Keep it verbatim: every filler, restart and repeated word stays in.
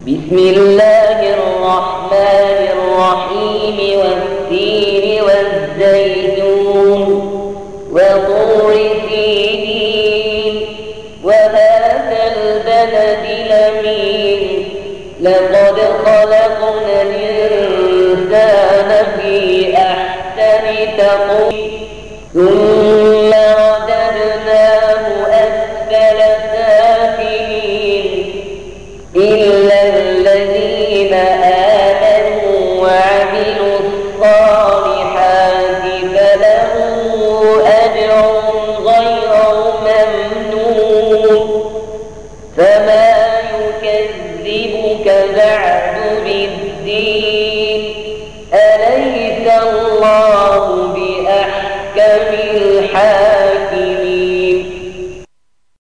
بسم الله الرحمن الرحيم والتين والزيتون وطور سينين وهذا البلد الأمين لقد خلقنا الإنسان في أحسن تقويم ثم رددناه أسفل سافلين إلا الذين آمنوا وعملوا الصالحات فلهم أجر غير ممنون فما يكذبك بعد